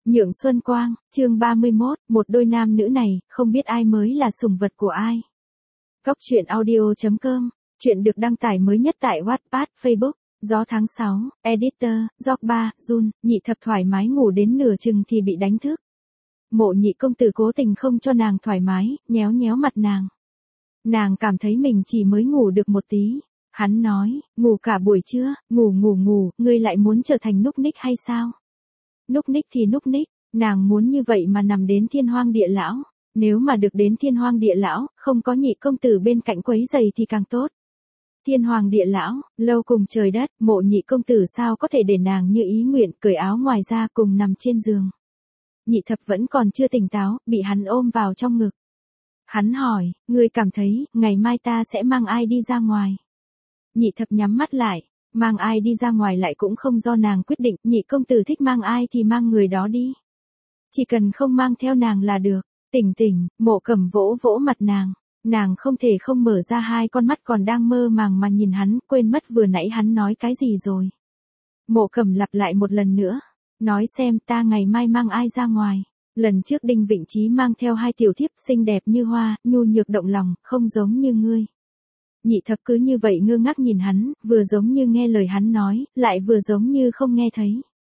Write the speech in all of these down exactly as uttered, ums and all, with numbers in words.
Nhượng Xuân Quang, chương ba mươi mốt, một đôi nam nữ này, không biết ai mới là sủng vật của ai. Cóc truyện audio chấm com, chuyện được đăng tải mới nhất tại Wattpad, Facebook, gió tháng sáu, editor, Giọc ba, Jun, nhị thập thoải mái ngủ đến nửa chừng thì bị đánh thức. Mộ nhị công tử cố tình không cho nàng thoải mái, nhéo nhéo mặt nàng. Nàng cảm thấy mình chỉ mới ngủ được một tí. Hắn nói, ngủ cả buổi trưa, ngủ ngủ ngủ, ngươi lại muốn trở thành núc ních hay sao? Núc ních thì núc ních, nàng muốn như vậy mà nằm đến thiên hoang địa lão. Nếu mà được đến thiên hoang địa lão, không có nhị công tử bên cạnh quấy giày thì càng tốt. Thiên hoàng địa lão, lâu cùng trời đất, mộ nhị công tử sao có thể để nàng như ý nguyện, cởi áo ngoài ra cùng nằm trên giường. Nhị thập vẫn còn chưa tỉnh táo, bị hắn ôm vào trong ngực. Hắn hỏi, ngươi cảm thấy, ngày mai ta sẽ mang ai đi ra ngoài? Nhị thập nhắm mắt lại, mang ai đi ra ngoài lại cũng không do nàng quyết định, nhị công tử thích mang ai thì mang người đó đi. Chỉ cần không mang theo nàng là được. Tỉnh tỉnh, Mộ Cẩm vỗ vỗ mặt nàng, nàng không thể không mở ra hai con mắt còn đang mơ màng mà nhìn hắn, quên mất vừa nãy hắn nói cái gì rồi. Mộ Cẩm lặp lại một lần nữa, nói xem ta ngày mai mang ai ra ngoài. Lần trước Đinh Vịnh Chí mang theo hai tiểu thiếp xinh đẹp như hoa, nhu nhược động lòng, không giống như ngươi. Nhị thập cứ như vậy ngơ ngác nhìn hắn, vừa giống như nghe lời hắn nói, lại vừa giống như không nghe thấy.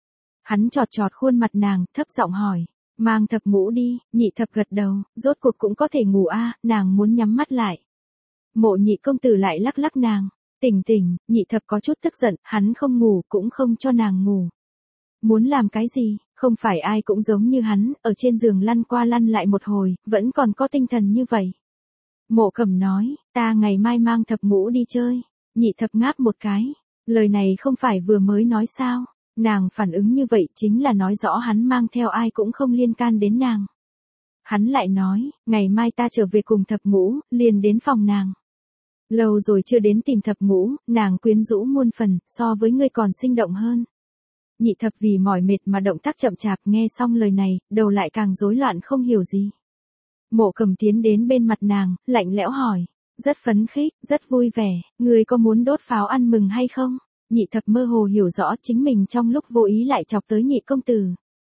Hắn chọt chọt khuôn mặt nàng, thấp giọng hỏi, mang thập ngũ đi, nhị thập gật đầu, rốt cuộc cũng có thể ngủ a, à, nàng muốn nhắm mắt lại. Mộ nhị công tử lại lắc lắc nàng, tỉnh tỉnh, nhị thập có chút tức giận, hắn không ngủ cũng không cho nàng ngủ. Muốn làm cái gì, không phải ai cũng giống như hắn, ở trên giường lăn qua lăn lại một hồi, vẫn còn có tinh thần như vậy. Mộ Cẩm nói, ta ngày mai mang thập ngũ đi chơi. Nhị thập ngáp một cái, lời này không phải vừa mới nói sao, nàng phản ứng như vậy chính là nói rõ hắn mang theo ai cũng không liên can đến nàng. Hắn lại nói, ngày mai ta trở về cùng thập ngũ, liền đến phòng nàng. Lâu rồi chưa đến tìm thập ngũ, nàng quyến rũ muôn phần, so với ngươi còn sinh động hơn. Nhị thập vì mỏi mệt mà động tác chậm chạp, nghe xong lời này, đầu lại càng rối loạn không hiểu gì. Mộ Cẩm tiến đến bên mặt nàng, lạnh lẽo hỏi, rất phấn khích, rất vui vẻ, ngươi có muốn đốt pháo ăn mừng hay không? Nhị thập mơ hồ hiểu rõ chính mình trong lúc vô ý lại chọc tới nhị công tử.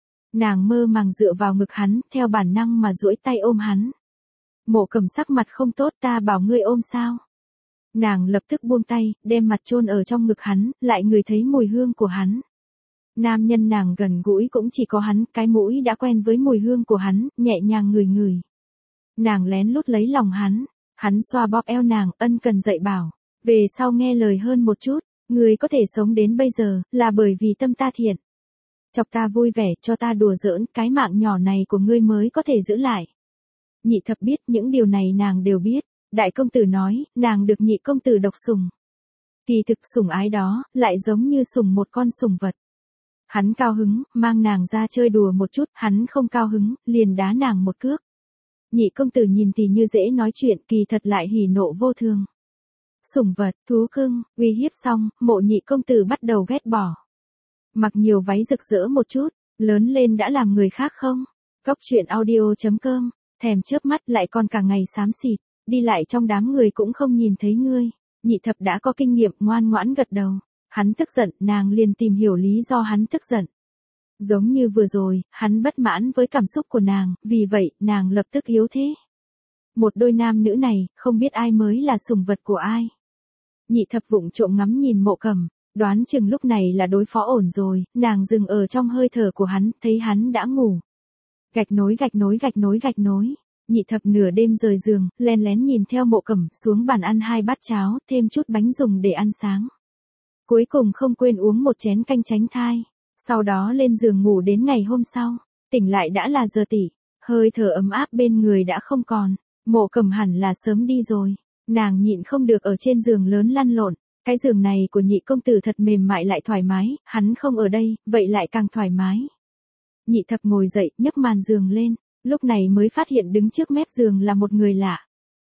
Nàng mơ màng dựa vào ngực hắn, theo bản năng mà duỗi tay ôm hắn. Mộ Cẩm sắc mặt không tốt, ta bảo ngươi ôm sao? Nàng lập tức buông tay, đem mặt chôn ở trong ngực hắn, lại ngửi thấy mùi hương của hắn. Nam nhân nàng gần gũi cũng chỉ có hắn, cái mũi đã quen với mùi hương của hắn, nhẹ nhàng ngửi ngửi. Nàng lén lút lấy lòng hắn, hắn xoa bóp eo nàng, ân cần dạy bảo, về sau nghe lời hơn một chút, người có thể sống đến bây giờ, là bởi vì tâm ta thiện. Chọc ta vui vẻ, cho ta đùa giỡn, cái mạng nhỏ này của ngươi mới có thể giữ lại. Nhị thập biết những điều này nàng đều biết, đại công tử nói, nàng được nhị công tử độc sủng. Kỳ thực sủng ái đó, lại giống như sủng một con sủng vật. Hắn cao hứng, mang nàng ra chơi đùa một chút, hắn không cao hứng, liền đá nàng một cước. Nhị công tử nhìn thì như dễ nói chuyện, kỳ thật lại hỉ nộ vô thường. Sủng vật, thú cưng, uy hiếp xong, mộ nhị công tử bắt đầu ghét bỏ. Mặc nhiều váy rực rỡ một chút, lớn lên đã làm người khác không? Cóc truyện audio chấm com, thèm chớp mắt lại còn cả ngày xám xịt, đi lại trong đám người cũng không nhìn thấy ngươi. Nhị thập đã có kinh nghiệm, ngoan ngoãn gật đầu. Hắn tức giận, nàng liền tìm hiểu lý do hắn tức giận. Giống như vừa rồi, hắn bất mãn với cảm xúc của nàng, vì vậy, nàng lập tức yếu thế. Một đôi nam nữ này, không biết ai mới là sủng vật của ai. Nhị thập vụng trộm ngắm nhìn Mộ Cẩm, đoán chừng lúc này là đối phó ổn rồi, nàng dừng ở trong hơi thở của hắn, thấy hắn đã ngủ. Gạch nối gạch nối gạch nối gạch nối, nhị thập nửa đêm rời giường, len lén nhìn theo Mộ Cẩm, xuống bàn ăn hai bát cháo, thêm chút bánh dùng để ăn sáng. Cuối cùng không quên uống một chén canh tránh thai, sau đó lên giường ngủ đến ngày hôm sau, tỉnh lại đã là giờ tỉ, hơi thở ấm áp bên người đã không còn, Mộ Cẩm hẳn là sớm đi rồi, nàng nhịn không được ở trên giường lớn lăn lộn, cái giường này của nhị công tử thật mềm mại lại thoải mái, hắn không ở đây, vậy lại càng thoải mái. Nhị thập ngồi dậy, nhấc màn giường lên, lúc này mới phát hiện đứng trước mép giường là một người lạ.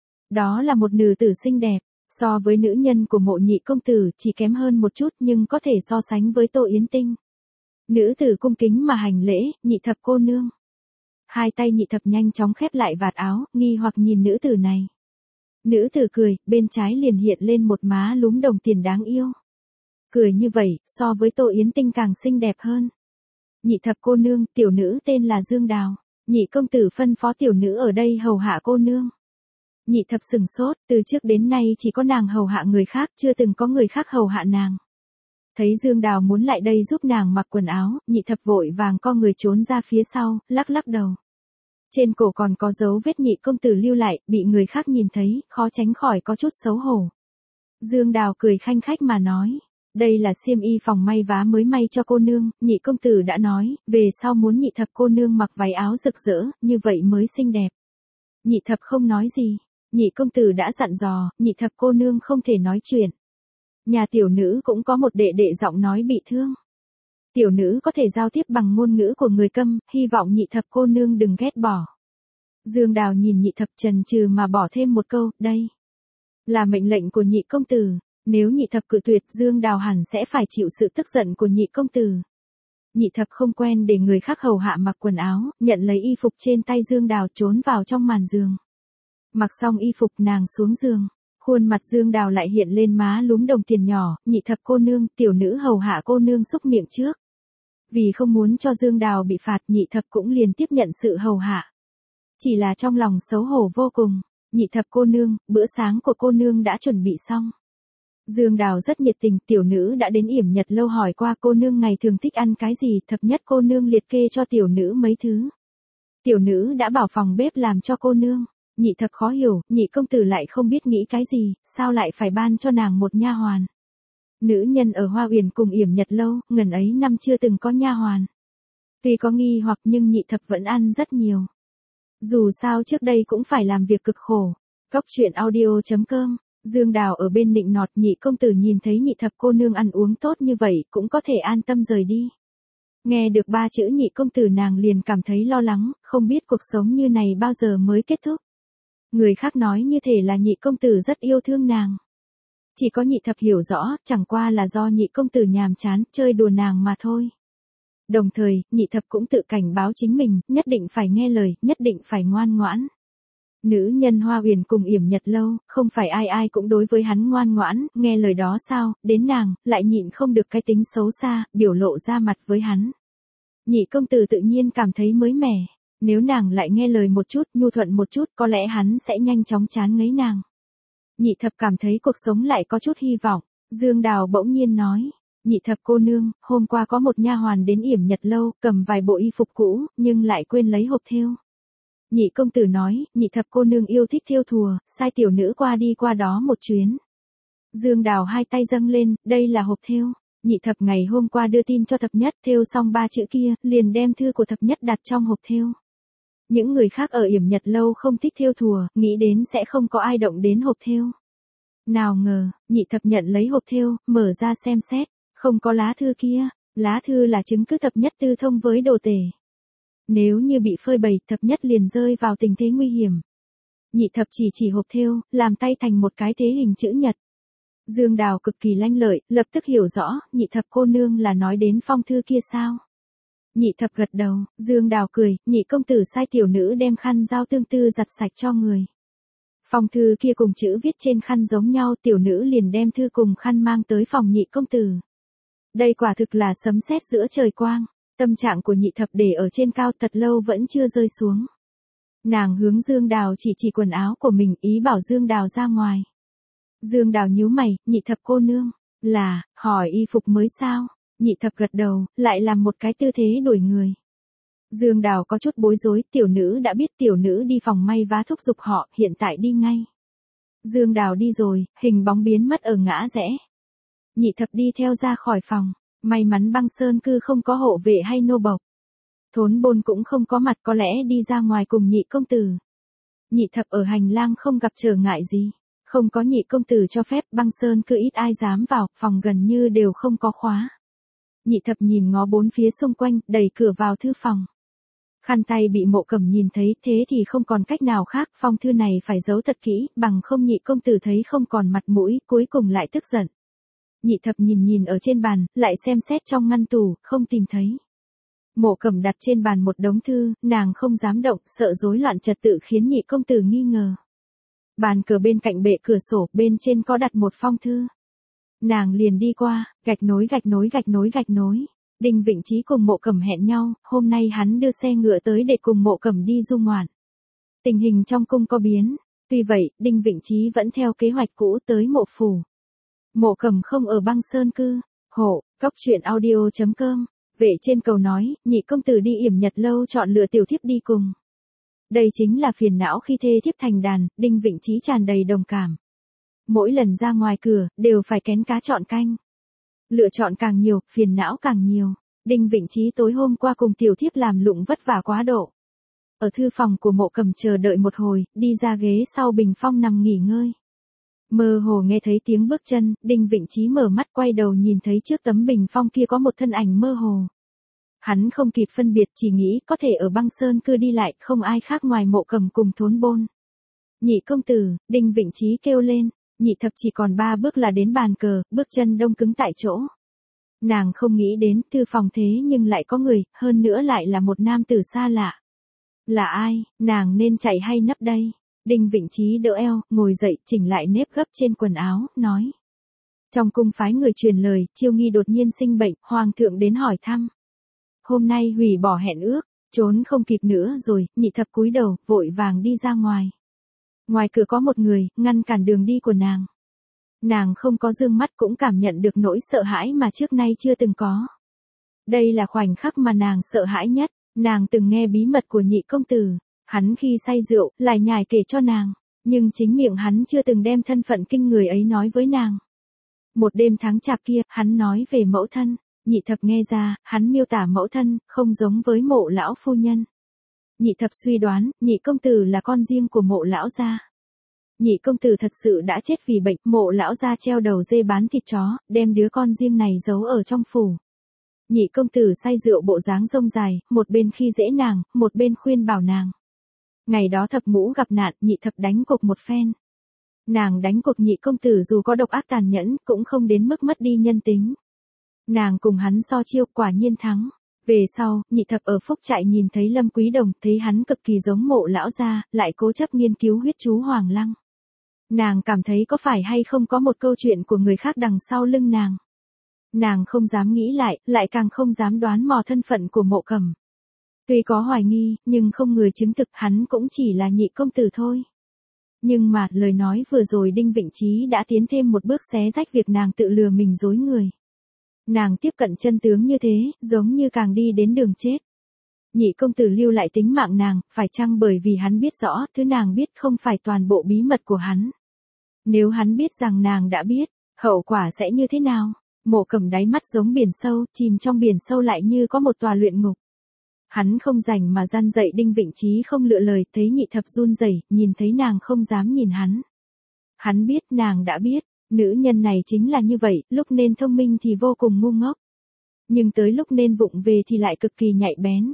Đó là một nữ tử xinh đẹp. So với nữ nhân của mộ nhị công tử chỉ kém hơn một chút nhưng có thể so sánh với Tô Yến Tinh. Nữ tử cung kính mà hành lễ, nhị thập cô nương. Hai tay nhị thập nhanh chóng khép lại vạt áo, nghi hoặc nhìn nữ tử này. Nữ tử cười, bên trái liền hiện lên một má lúm đồng tiền đáng yêu. Cười như vậy, so với Tô Yến Tinh càng xinh đẹp hơn. Nhị thập cô nương, tiểu nữ tên là Dương Đào. Nhị công tử phân phó tiểu nữ ở đây hầu hạ cô nương. Nhị thập sừng sốt, từ trước đến nay chỉ có nàng hầu hạ người khác, chưa từng có người khác hầu hạ nàng. Thấy Dương Đào muốn lại đây giúp nàng mặc quần áo, nhị thập vội vàng co người trốn ra phía sau, lắc lắc đầu. Trên cổ còn có dấu vết nhị công tử lưu lại, bị người khác nhìn thấy, khó tránh khỏi có chút xấu hổ. Dương Đào cười khanh khách mà nói, đây là xiêm y phòng may vá mới may cho cô nương, nhị công tử đã nói, về sau muốn nhị thập cô nương mặc váy áo rực rỡ, như vậy mới xinh đẹp. Nhị thập không nói gì, nhị công tử đã dặn dò, nhị thập cô nương không thể nói chuyện. Nhà tiểu nữ cũng có một đệ đệ giọng nói bị thương. Tiểu nữ có thể giao tiếp bằng ngôn ngữ của người câm, hy vọng nhị thập cô nương đừng ghét bỏ. Dương Đào nhìn nhị thập chần chừ mà bỏ thêm một câu, đây là mệnh lệnh của nhị công tử, nếu nhị thập cự tuyệt Dương Đào hẳn sẽ phải chịu sự tức giận của nhị công tử. Nhị thập không quen để người khác hầu hạ mặc quần áo, nhận lấy y phục trên tay Dương Đào trốn vào trong màn giường. Mặc xong y phục nàng xuống giường, khuôn mặt Dương Đào lại hiện lên má lúm đồng tiền nhỏ, nhị thập cô nương, tiểu nữ hầu hạ cô nương xúc miệng trước. Vì không muốn cho Dương Đào bị phạt, nhị thập cũng liền tiếp nhận sự hầu hạ. Chỉ là trong lòng xấu hổ vô cùng, nhị thập cô nương, bữa sáng của cô nương đã chuẩn bị xong. Dương Đào rất nhiệt tình, tiểu nữ đã đến Yểm Nhật lâu hỏi qua cô nương ngày thường thích ăn cái gì, thập nhất cô nương liệt kê cho tiểu nữ mấy thứ. Tiểu nữ đã bảo phòng bếp làm cho cô nương. Nhị thập khó hiểu, nhị công tử lại không biết nghĩ cái gì, sao lại phải ban cho nàng một nha hoàn. Nữ nhân ở Hoa Uyển cùng Yểm Nhật lâu, ngần ấy năm chưa từng có nha hoàn. Tuy có nghi hoặc nhưng nhị thập vẫn ăn rất nhiều. Dù sao trước đây cũng phải làm việc cực khổ. Cóc truyện audio chấm com, Dương Đào ở bên nịnh nọt, nhị công tử nhìn thấy nhị thập cô nương ăn uống tốt như vậy cũng có thể an tâm rời đi. Nghe được ba chữ nhị công tử nàng liền cảm thấy lo lắng, không biết cuộc sống như này bao giờ mới kết thúc. Người khác nói như thể là nhị công tử rất yêu thương nàng. Chỉ có nhị thập hiểu rõ, chẳng qua là do nhị công tử nhàm chán, chơi đùa nàng mà thôi. Đồng thời, nhị thập cũng tự cảnh báo chính mình, nhất định phải nghe lời, nhất định phải ngoan ngoãn. Nữ nhân Hoa Uyển cùng Yểm Nhật lâu, không phải ai ai cũng đối với hắn ngoan ngoãn, nghe lời đó sao, đến nàng, lại nhịn không được cái tính xấu xa, biểu lộ ra mặt với hắn. Nhị công tử tự nhiên cảm thấy mới mẻ. Nếu nàng lại nghe lời một chút, nhu thuận một chút, có lẽ hắn sẽ nhanh chóng chán ngấy nàng. Nhị thập cảm thấy cuộc sống lại có chút hy vọng. Dương Đào bỗng nhiên nói, nhị thập cô nương, hôm qua có một nha hoàn đến Yểm Nhật lâu, cầm vài bộ y phục cũ, nhưng lại quên lấy hộp thêu. Nhị công tử nói, nhị thập cô nương yêu thích thêu thùa, sai tiểu nữ qua đi qua đó một chuyến. Dương Đào hai tay dâng lên, đây là hộp thêu. Nhị thập ngày hôm qua đưa tin cho thập nhất, thêu xong ba chữ kia, liền đem thư của thập nhất đặt trong hộp thêu. Những người khác ở Yểm Nhật lâu không thích thêu thùa, nghĩ đến sẽ không có ai động đến hộp thêu. Nào ngờ, nhị thập nhận lấy hộp thêu, mở ra xem xét, không có lá thư kia, lá thư là chứng cứ thập nhất tư thông với đồ tể. Nếu như bị phơi bày, thập nhất liền rơi vào tình thế nguy hiểm. Nhị thập chỉ chỉ hộp thêu, làm tay thành một cái thế hình chữ nhật. Dương Đào cực kỳ lanh lợi, lập tức hiểu rõ, nhị thập cô nương là nói đến phong thư kia sao. Nhị thập gật đầu, Dương Đào cười, nhị công tử sai tiểu nữ đem khăn dao tương tư giặt sạch cho người. Phong thư kia cùng chữ viết trên khăn giống nhau, tiểu nữ liền đem thư cùng khăn mang tới phòng nhị công tử. Đây quả thực là sấm sét giữa trời quang, tâm trạng của nhị thập để ở trên cao thật lâu vẫn chưa rơi xuống. Nàng hướng Dương Đào chỉ chỉ quần áo của mình, ý bảo Dương Đào ra ngoài. Dương Đào nhíu mày, nhị thập cô nương, là, hỏi y phục mới sao? Nhị thập gật đầu, lại làm một cái tư thế đuổi người. Dương Đào có chút bối rối, tiểu nữ đã biết tiểu nữ đi phòng may vá thúc giục họ, hiện tại đi ngay. Dương Đào đi rồi, hình bóng biến mất ở ngã rẽ. Nhị thập đi theo ra khỏi phòng, may mắn Băng Sơn cư không có hộ vệ hay nô bộc. Thốn Bôn cũng không có mặt, có lẽ đi ra ngoài cùng nhị công tử. Nhị thập ở hành lang không gặp trở ngại gì. Không có nhị công tử cho phép, Băng Sơn cư ít ai dám vào, phòng gần như đều không có khóa. Nhị thập nhìn ngó bốn phía xung quanh, đẩy cửa vào thư phòng. Khăn tay bị Mộ Cẩm nhìn thấy, thế thì không còn cách nào khác, phong thư này phải giấu thật kỹ, bằng không nhị công tử thấy không còn mặt mũi, cuối cùng lại tức giận. Nhị thập nhìn nhìn ở trên bàn, lại xem xét trong ngăn tủ, không tìm thấy. Mộ Cẩm đặt trên bàn một đống thư, nàng không dám động, sợ rối loạn trật tự khiến nhị công tử nghi ngờ. Bàn cờ bên cạnh bệ cửa sổ, bên trên có đặt một phong thư. Nàng liền đi qua, gạch nối gạch nối gạch nối gạch nối. Đinh Vịnh Chí cùng Mộ Cẩm hẹn nhau, hôm nay hắn đưa xe ngựa tới để cùng Mộ Cẩm đi du ngoạn. Tình hình trong cung có biến, tuy vậy, Đinh Vịnh Chí vẫn theo kế hoạch cũ tới Mộ phủ. Mộ Cẩm không ở Băng Sơn cư. Hộ, Cóc truyện audio chấm com. Vệ trên cầu nói, nhị công tử đi yểm Nhật lâu chọn lựa tiểu thiếp đi cùng. Đây chính là phiền não khi thê thiếp thành đàn, Đinh Vịnh Chí tràn đầy đồng cảm. Mỗi lần ra ngoài cửa, đều phải kén cá chọn canh. Lựa chọn càng nhiều, phiền não càng nhiều. Đinh Vịnh Chí tối hôm qua cùng tiểu thiếp làm lụng vất vả quá độ. Ở thư phòng của Mộ Cẩm chờ đợi một hồi, đi ra ghế sau bình phong nằm nghỉ ngơi. Mơ hồ nghe thấy tiếng bước chân, Đinh Vịnh Chí mở mắt quay đầu nhìn thấy trước tấm bình phong kia có một thân ảnh mơ hồ. Hắn không kịp phân biệt, chỉ nghĩ có thể ở Băng Sơn cư đi lại, không ai khác ngoài Mộ Cẩm cùng Thốn Bôn. Nhị công tử, Đinh Vịnh Chí kêu lên, nhị thập chỉ còn ba bước là đến bàn cờ, bước chân đông cứng tại chỗ. Nàng không nghĩ đến thư phòng thế nhưng lại có người, hơn nữa lại là một nam tử xa lạ. Là ai, nàng nên chạy hay nấp đây? Đinh Vịnh Chí đỡ eo, ngồi dậy, chỉnh lại nếp gấp trên quần áo, nói. Trong cung phái người truyền lời, Chiêu Nghi đột nhiên sinh bệnh, hoàng thượng đến hỏi thăm. Hôm nay hủy bỏ hẹn ước, trốn không kịp nữa rồi, nhị thập cúi đầu, vội vàng đi ra ngoài. Ngoài cửa có một người, ngăn cản đường đi của nàng. Nàng không có dương mắt cũng cảm nhận được nỗi sợ hãi mà trước nay chưa từng có. Đây là khoảnh khắc mà nàng sợ hãi nhất, nàng từng nghe bí mật của nhị công tử. Hắn khi say rượu, lại nhải kể cho nàng, nhưng chính miệng hắn chưa từng đem thân phận kinh người ấy nói với nàng. Một đêm tháng chạp kia, hắn nói về mẫu thân, nhị thập nghe ra, hắn miêu tả mẫu thân, không giống với Mộ lão phu nhân. Nhị thập suy đoán, nhị công tử là con riêng của Mộ lão gia. Nhị công tử thật sự đã chết vì bệnh, Mộ lão gia treo đầu dê bán thịt chó, đem đứa con riêng này giấu ở trong phủ. Nhị công tử say rượu bộ dáng rông dài, một bên khi dễ nàng, một bên khuyên bảo nàng. Ngày đó thập ngũ gặp nạn, nhị thập đánh cuộc một phen. Nàng đánh cuộc nhị công tử dù có độc ác tàn nhẫn, cũng không đến mức mất đi nhân tính. Nàng cùng hắn so chiêu, quả nhiên thắng. Về sau, nhị thập ở Phúc Trại nhìn thấy Lâm Quý Đồng, thấy hắn cực kỳ giống Mộ lão gia, lại cố chấp nghiên cứu huyết chú Hoàng Lăng. Nàng cảm thấy có phải hay không có một câu chuyện của người khác đằng sau lưng nàng. Nàng không dám nghĩ lại, lại càng không dám đoán mò thân phận của Mộ Cẩm. Tuy có hoài nghi, nhưng không người chứng thực hắn cũng chỉ là nhị công tử thôi. Nhưng mà, lời nói vừa rồi Đinh Vịnh Chí đã tiến thêm một bước xé rách việc nàng tự lừa mình dối người. Nàng tiếp cận chân tướng như thế, giống như càng đi đến đường chết. Nhị công tử lưu lại tính mạng nàng, phải chăng bởi vì hắn biết rõ, thứ nàng biết không phải toàn bộ bí mật của hắn. Nếu hắn biết rằng nàng đã biết, hậu quả sẽ như thế nào? Mộ Cẩm đáy mắt giống biển sâu, chìm trong biển sâu lại như có một tòa luyện ngục. Hắn không rảnh mà gian dậy Đinh Vịnh Chí không lựa lời, thấy nhị thập run rẩy, nhìn thấy nàng không dám nhìn hắn. Hắn biết nàng đã biết, nữ nhân này chính là như vậy, lúc nên thông minh thì vô cùng ngu ngốc. Nhưng tới lúc nên vụng về thì lại cực kỳ nhạy bén.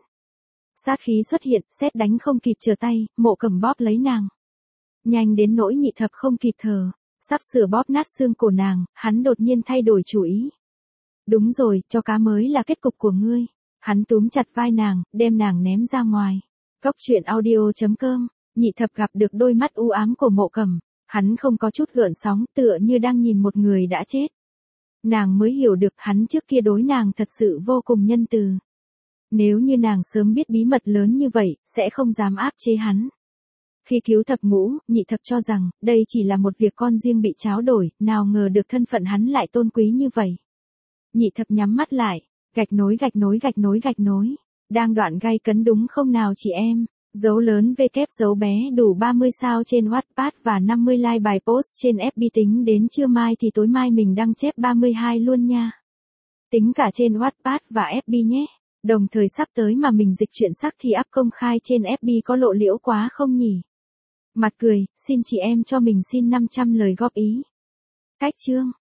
Sát khí xuất hiện, sét đánh không kịp trở tay, Mộ Cẩm bóp lấy nàng. Nhanh đến nỗi nhị thập không kịp thở, sắp sửa bóp nát xương cổ nàng, hắn đột nhiên thay đổi chủ ý. Đúng rồi, cho cá mới là kết cục của ngươi. Hắn túm chặt vai nàng, đem nàng ném ra ngoài. Cóc truyện audio chấm com. Nhị thập gặp được đôi mắt u ám của Mộ Cẩm, hắn không có chút gợn sóng, tựa như đang nhìn một người đã chết. Nàng mới hiểu được hắn trước kia đối nàng thật sự vô cùng nhân từ. Nếu như nàng sớm biết bí mật lớn như vậy, sẽ không dám áp chế hắn. Khi cứu thập ngũ, nhị thập cho rằng, đây chỉ là một việc con riêng bị tráo đổi, nào ngờ được thân phận hắn lại tôn quý như vậy. Nhị thập nhắm mắt lại, gạch nối gạch nối gạch nối gạch nối. Đang đoạn gay cấn đúng không nào chị em? Dấu lớn V kép dấu bé đủ ba mươi sao trên Wattpad và năm mươi like bài post trên ép bê, tính đến trưa mai thì tối mai mình đăng chép ba mươi hai luôn nha. Tính cả trên Wattpad và ép bê nhé. Đồng thời sắp tới mà mình dịch truyện sắc thì up công khai trên ép bê có lộ liễu quá không nhỉ? Mặt cười, xin chị em cho mình xin năm trăm lời góp ý. Cách chương